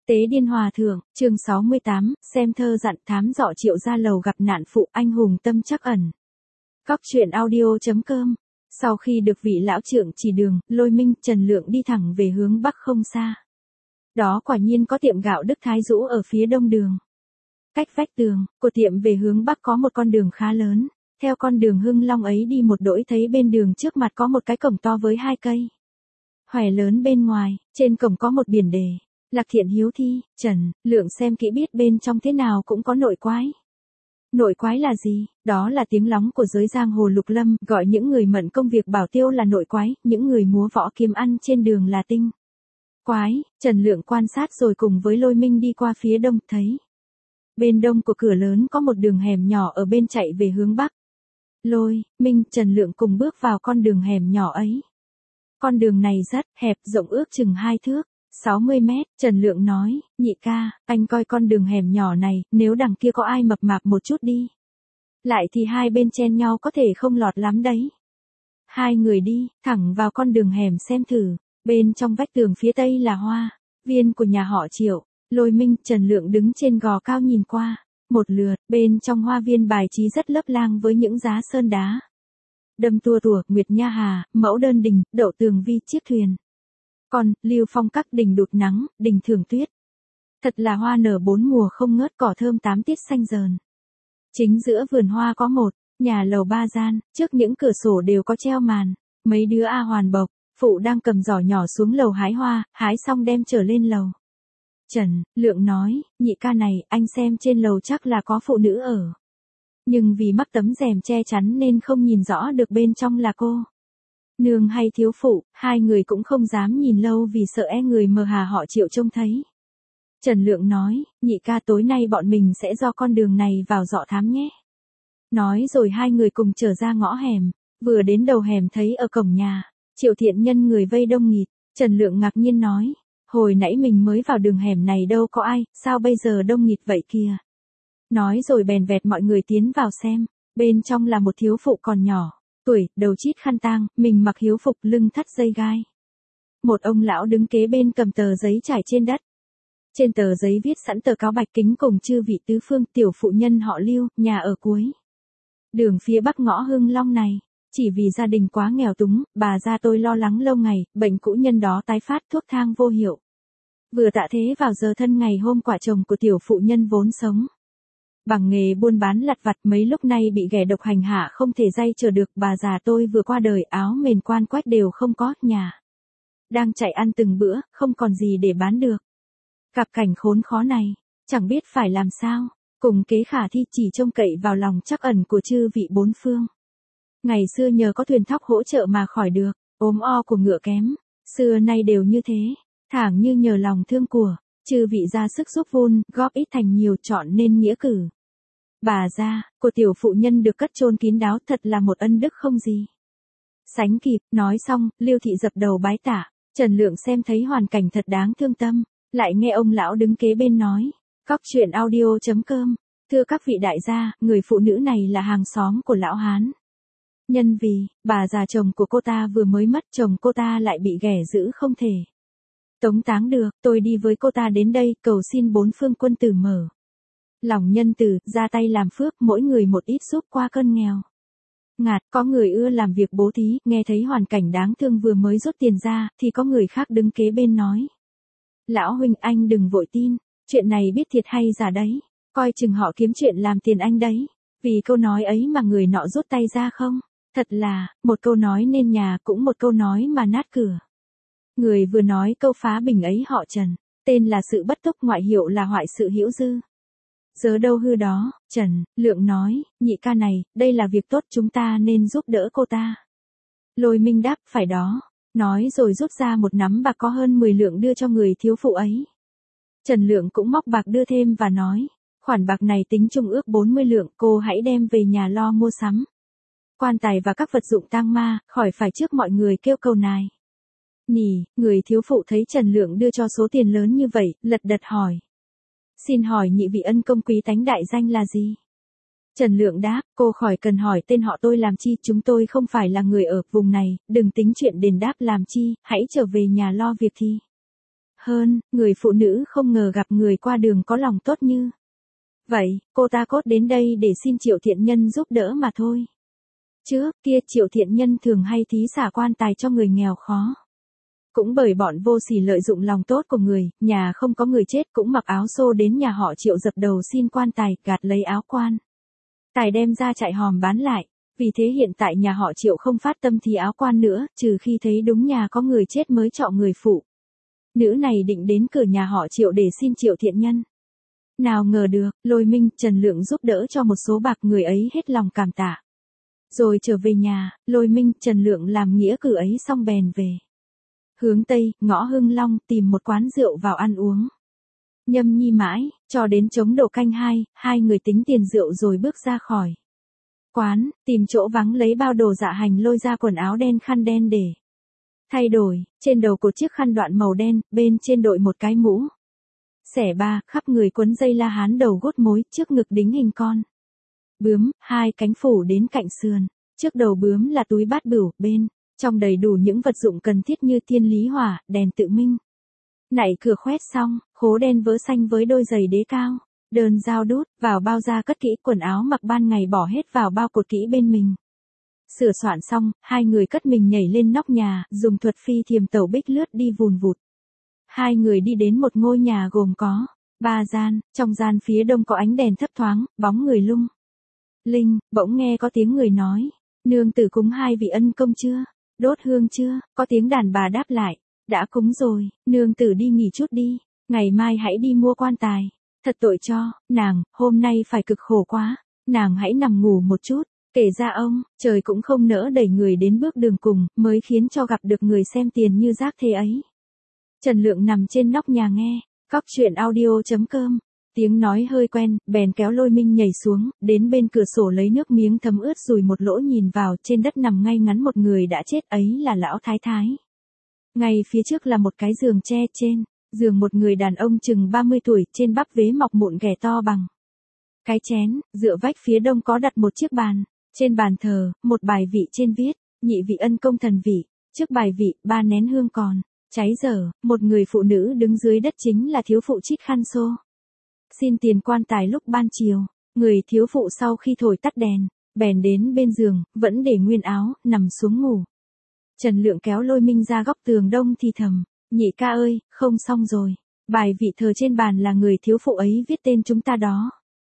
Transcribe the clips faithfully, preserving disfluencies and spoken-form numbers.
Tế Điên Hòa Thượng, chương sáu mươi tám, xem thơ dặn thám dọ Triệu Gia Lầu gặp nạn phụ anh hùng tâm trắc ẩn. Cóc truyện audio.com. Sau khi được vị lão trưởng chỉ đường, Lôi Minh, Trần Lượng đi thẳng về hướng bắc không xa. Đó quả nhiên có tiệm gạo Đức Thái Dũ ở phía đông đường. Cách vách tường của tiệm về hướng bắc có một con đường khá lớn. Theo con đường Hưng Long ấy đi một đỗi thấy bên đường trước mặt có một cái cổng to với hai cây hoè lớn bên ngoài, trên cổng có một biển đề. Lạc Thiện Hiếu Thi, Trần, Lượng xem kỹ biết bên trong thế nào cũng có nội quái. Nội quái là gì? Đó là tiếng lóng của giới giang hồ lục lâm, gọi những người mận công việc bảo tiêu là nội quái, những người múa võ kiếm ăn trên đường là tinh quái. Trần Lượng quan sát rồi cùng với Lôi Minh đi qua phía đông, thấy bên đông của cửa lớn có một đường hẻm nhỏ ở bên chạy về hướng bắc. Lôi, Minh, Trần Lượng cùng bước vào con đường hẻm nhỏ ấy. Con đường này rất hẹp, rộng ước chừng hai thước. sáu mươi mét, Trần Lượng nói, nhị ca, anh coi con đường hẻm nhỏ này, nếu đằng kia có ai mập mạp một chút đi. Lại thì hai bên chen nhau có thể không lọt lắm đấy. Hai người đi, thẳng vào con đường hẻm xem thử, bên trong vách tường phía tây là hoa viên của nhà họ Triệu. Lôi Minh, Trần Lượng đứng trên gò cao nhìn qua, một lượt, bên trong hoa viên bài trí rất lấp lang với những giá sơn đá. Đâm tua tủa, Nguyệt Nha Hà, Mẫu Đơn Đình, Đậu Tường Vi chiếc thuyền. Còn, Lưu Phong các đình đụt nắng, đình thường tuyết. Thật là hoa nở bốn mùa không ngớt, cỏ thơm tám tiết xanh dờn. Chính giữa vườn hoa có một nhà lầu ba gian, trước những cửa sổ đều có treo màn. Mấy đứa A Hoàn bộc, phụ đang cầm giỏ nhỏ xuống lầu hái hoa, hái xong đem trở lên lầu. Trần, Lượng nói, nhị ca này, anh xem trên lầu chắc là có phụ nữ ở. Nhưng vì mắc tấm rèm che chắn nên không nhìn rõ được bên trong là cô nương hay thiếu phụ, hai người cũng không dám nhìn lâu vì sợ e người mờ hà họ Triệu trông thấy. Trần Lượng nói, nhị ca tối nay bọn mình sẽ do con đường này vào dọ thám nhé. Nói rồi hai người cùng trở ra ngõ hẻm, vừa đến đầu hẻm thấy ở cổng nhà, Triệu Thiện Nhân người vây đông nghịt. Trần Lượng ngạc nhiên nói, hồi nãy mình mới vào đường hẻm này đâu có ai, sao bây giờ đông nghịt vậy kìa. Nói rồi bèn vẹt mọi người tiến vào xem, bên trong là một thiếu phụ còn nhỏ tuổi, đầu chít khăn tang, mình mặc hiếu phục lưng thắt dây gai. Một ông lão đứng kế bên cầm tờ giấy trải trên đất. Trên tờ giấy viết sẵn tờ cáo bạch kính cùng chư vị tứ phương, tiểu phụ nhân họ Lưu, nhà ở cuối đường phía bắc ngõ Hưng Long này. Chỉ vì gia đình quá nghèo túng, bà gia tôi lo lắng lâu ngày, bệnh cũ nhân đó tái phát, thuốc thang vô hiệu. Vừa tạ thế vào giờ thân ngày hôm quả chồng của tiểu phụ nhân vốn sống bằng nghề buôn bán lặt vặt, mấy lúc nay bị ghẻ độc hành hạ không thể day chờ được. Bà già tôi vừa qua đời, áo mền quan quách đều không có, nhà đang chạy ăn từng bữa, không còn gì để bán được. Gặp cảnh khốn khó này, chẳng biết phải làm sao, cùng kế khả thi chỉ trông cậy vào lòng trắc ẩn của chư vị bốn phương. Ngày xưa nhờ có thuyền thóc hỗ trợ mà khỏi được ốm o của ngựa kém, xưa nay đều như thế, thảng như nhờ lòng thương của chư vị ra sức giúp vun góp ít thành nhiều, chọn nên nghĩa cử. Bà gia của tiểu phụ nhân được cất chôn kín đáo, thật là một ân đức không gì sánh kịp. Nói xong, Lưu thị dập đầu bái tạ. Trần Lượng xem thấy hoàn cảnh thật đáng thương tâm, lại nghe ông lão đứng kế bên nói, cóc truyện audio.com, thưa các vị đại gia, người phụ nữ này là hàng xóm của lão Hán. Nhân vì bà già chồng của cô ta vừa mới mất, chồng cô ta lại bị ghẻ dữ không thể tống táng được, tôi đi với cô ta đến đây cầu xin bốn phương quân tử mở lòng nhân từ, ra tay làm phước, mỗi người một ít giúp qua cơn nghèo ngạt. Có người ưa làm việc bố thí, nghe thấy hoàn cảnh đáng thương vừa mới rút tiền ra, thì có người khác đứng kế bên nói, lão huynh anh đừng vội tin, chuyện này biết thiệt hay giả đấy, coi chừng họ kiếm chuyện làm tiền anh đấy. Vì câu nói ấy mà người nọ rút tay ra không? Thật là, một câu nói nên nhà, cũng một câu nói mà nát cửa. Người vừa nói câu phá bình ấy họ Trần, tên là Sự Bất Túc, ngoại hiệu là Hoại Sự Hữu Dư. Giờ đâu hư đó. Trần, Lượng nói, nhị ca này, đây là việc tốt, chúng ta nên giúp đỡ cô ta. Lôi Minh đáp, phải đó. Nói rồi rút ra một nắm bạc có hơn mười lượng đưa cho người thiếu phụ ấy. Trần Lượng cũng móc bạc đưa thêm và nói, khoản bạc này tính chung ước bốn mươi lượng, cô hãy đem về nhà lo mua sắm quan tài và các vật dụng tang ma, khỏi phải trước mọi người kêu cầu nài nỉ. Người thiếu phụ thấy Trần Lượng đưa cho số tiền lớn như vậy, lật đật hỏi, xin hỏi nhị vị ân công quý tánh đại danh là gì? Trần Lượng đáp, cô khỏi cần hỏi tên họ tôi làm chi, chúng tôi không phải là người ở vùng này, đừng tính chuyện đền đáp làm chi, hãy trở về nhà lo việc thi Hơn, người phụ nữ không ngờ gặp người qua đường có lòng tốt như vậy, cô ta cốt đến đây để xin Triệu Thiện Nhân giúp đỡ mà thôi. Trước kia Triệu Thiện Nhân thường hay thí xả quan tài cho người nghèo khó. Cũng bởi bọn vô sỉ lợi dụng lòng tốt của người, nhà không có người chết cũng mặc áo xô đến nhà họ Triệu dập đầu xin quan tài, gạt lấy áo quan tài đem ra chạy hòm bán lại. Vì thế hiện tại nhà họ Triệu không phát tâm thí áo quan nữa, trừ khi thấy đúng nhà có người chết mới chọn người phụ nữ này định đến cửa nhà họ Triệu để xin Triệu Thiện Nhân. Nào ngờ được, Lôi Minh, Trần Lượng giúp đỡ cho một số bạc, người ấy hết lòng cảm tạ. Rồi trở về nhà, Lôi Minh, Trần Lượng làm nghĩa cử ấy xong bèn về hướng Tây, ngõ Hưng Long, tìm một quán rượu vào ăn uống. Nhâm nhi mãi, cho đến trống độ canh hai, hai người tính tiền rượu rồi bước ra khỏi quán, tìm chỗ vắng lấy bao đồ dạ hành, lôi ra quần áo đen khăn đen để thay đổi, trên đầu cột chiếc khăn đoạn màu đen, bên trên đội một cái mũ xẻ ba, khắp người quấn dây la hán đầu gốt mối, trước ngực đính hình con bướm, hai cánh phủ đến cạnh sườn, trước đầu bướm là túi bát bửu, bên trong đầy đủ những vật dụng cần thiết như thiên lý hỏa, đèn tự minh. Nạy cửa khoét xong, khố đen vỡ xanh với đôi giày đế cao, đơn dao đút, vào bao da cất kỹ, quần áo mặc ban ngày bỏ hết vào bao cột kỹ bên mình. Sửa soạn xong, hai người cất mình nhảy lên nóc nhà, dùng thuật phi thiềm tẩu bích lướt đi vùn vụt. Hai người đi đến một ngôi nhà gồm có ba gian, trong gian phía đông có ánh đèn thấp thoáng, bóng người lung linh, bỗng nghe có tiếng người nói, nương tử cúng hai vị ân công chưa? Đốt hương chưa? Có tiếng đàn bà đáp lại, đã cúng rồi, nương tử đi nghỉ chút đi, ngày mai hãy đi mua quan tài. Thật tội cho, nàng, hôm nay phải cực khổ quá, nàng hãy nằm ngủ một chút. Kể ra ông, trời cũng không nỡ đẩy người đến bước đường cùng, mới khiến cho gặp được người xem tiền như rác thế ấy. Trần Lượng nằm trên nóc nhà nghe, cóc truyện audio chấm com. Tiếng nói hơi quen, bèn kéo Lôi Minh nhảy xuống, đến bên cửa sổ lấy nước miếng thấm ướt dùi một lỗ, nhìn vào, trên đất nằm ngay ngắn một người đã chết, ấy là lão thái thái. Ngay phía trước là một cái giường tre, trên giường một người đàn ông chừng ba mươi tuổi, trên bắp vế mọc mụn ghẻ to bằng cái chén, dựa vách phía đông có đặt một chiếc bàn. Trên bàn thờ, một bài vị trên viết, nhị vị ân công thần vị, trước bài vị, ba nén hương còn cháy dở, một người phụ nữ đứng dưới đất chính là thiếu phụ trích khăn xô xin tiền quan tài lúc ban chiều. Người thiếu phụ sau khi thổi tắt đèn, bèn đến bên giường, vẫn để nguyên áo, nằm xuống ngủ. Trần Lượng kéo Lôi Minh ra góc tường đông thì thầm, nhị ca ơi, không xong rồi, bài vị thờ trên bàn là người thiếu phụ ấy viết tên chúng ta đó.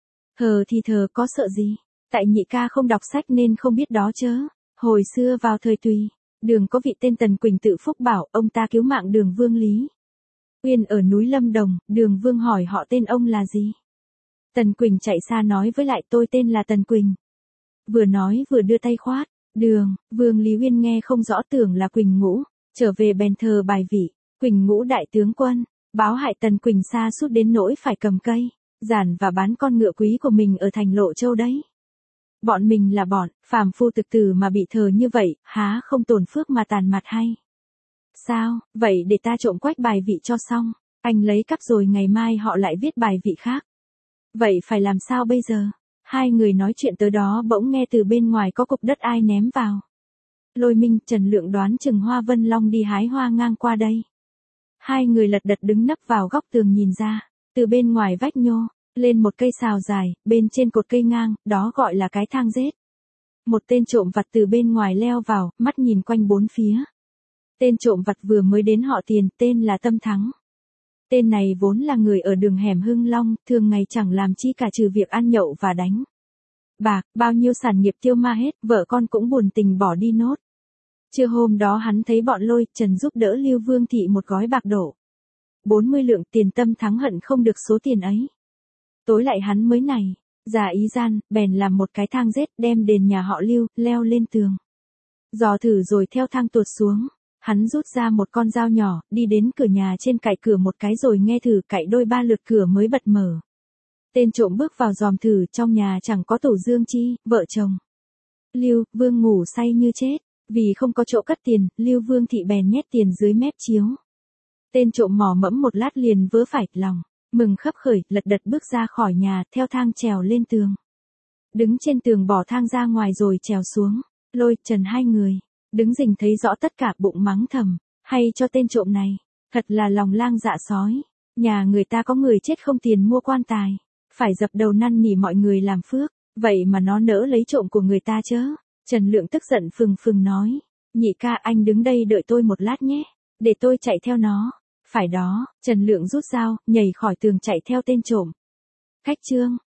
Hờ thì thờ có sợ gì, tại nhị ca không đọc sách nên không biết đó chớ. Hồi xưa vào thời Tùy, Đường có vị tên Tần Quỳnh tự phúc bảo, ông ta cứu mạng Đường Vương Lý Uyên ở núi Lâm Đồng, Đường Vương hỏi họ tên ông là gì. Tần Quỳnh chạy xa nói với lại, tôi tên là Tần Quỳnh. Vừa nói vừa đưa tay khoát, Đường, Vương Lý Uyên nghe không rõ tưởng là Quỳnh Ngũ, trở về bèn thờ bài vị, Quỳnh Ngũ đại tướng quân, báo hại Tần Quỳnh xa suốt đến nỗi phải cầm cây, giản và bán con ngựa quý của mình ở thành Lộ Châu đấy. Bọn mình là bọn, phàm phu thực tử mà bị thờ như vậy, há không tổn phước mà tàn mặt hay? Sao, vậy để ta trộm quách bài vị cho xong, anh lấy cắp rồi ngày mai họ lại viết bài vị khác. Vậy phải làm sao bây giờ? Hai người nói chuyện tới đó bỗng nghe từ bên ngoài có cục đất ai ném vào. Lôi Minh, Trần Lượng đoán chừng Hoa Vân Long đi hái hoa ngang qua đây. Hai người lật đật đứng nấp vào góc tường nhìn ra, từ bên ngoài vách nhô lên một cây sào dài, bên trên cột cây ngang, đó gọi là cái thang rết. Một tên trộm vặt từ bên ngoài leo vào, mắt nhìn quanh bốn phía. Tên trộm vặt vừa mới đến họ Tiền, tên là Tâm Thắng. Tên này vốn là người ở đường hẻm Hưng Long, thường ngày chẳng làm chi cả trừ việc ăn nhậu và đánh bạc, bao nhiêu sản nghiệp tiêu ma hết, vợ con cũng buồn tình bỏ đi nốt. Trưa hôm đó hắn thấy bọn Lôi, Trần giúp đỡ Lưu Vương Thị một gói bạc đổ bốn mươi lượng tiền. Tâm Thắng hận không được số tiền ấy. Tối lại hắn mới này, già ý gian, bèn làm một cái thang rết, đem đền nhà họ Lưu, leo lên tường. Dò thử rồi theo thang tuột xuống. Hắn rút ra một con dao nhỏ, đi đến cửa nhà trên, cạy cửa một cái rồi nghe thử, cạy đôi ba lượt cửa mới bật mở. Tên trộm bước vào dòm thử, trong nhà chẳng có tủ dương chi, vợ chồng Lưu Vương ngủ say như chết, vì không có chỗ cất tiền, Lưu Vương Thị bèn nhét tiền dưới mép chiếu. Tên trộm mò mẫm một lát liền vớ phải, lòng mừng khấp khởi, lật đật bước ra khỏi nhà, theo thang trèo lên tường. Đứng trên tường bỏ thang ra ngoài rồi trèo xuống. Lôi, Trần hai người đứng rình thấy rõ tất cả, bụng mắng thầm, hay cho tên trộm này, Thật là lòng lang dạ sói. Nhà người ta có người chết không tiền mua quan tài. Phải dập đầu năn nỉ mọi người làm phước. Vậy mà nó nỡ lấy trộm của người ta chớ. Trần Lượng tức giận phừng phừng nói. Nhị ca, anh đứng đây đợi tôi một lát nhé. Để tôi chạy theo nó. Phải đó. Trần Lượng rút dao, nhảy khỏi tường chạy theo tên trộm. Khách trương.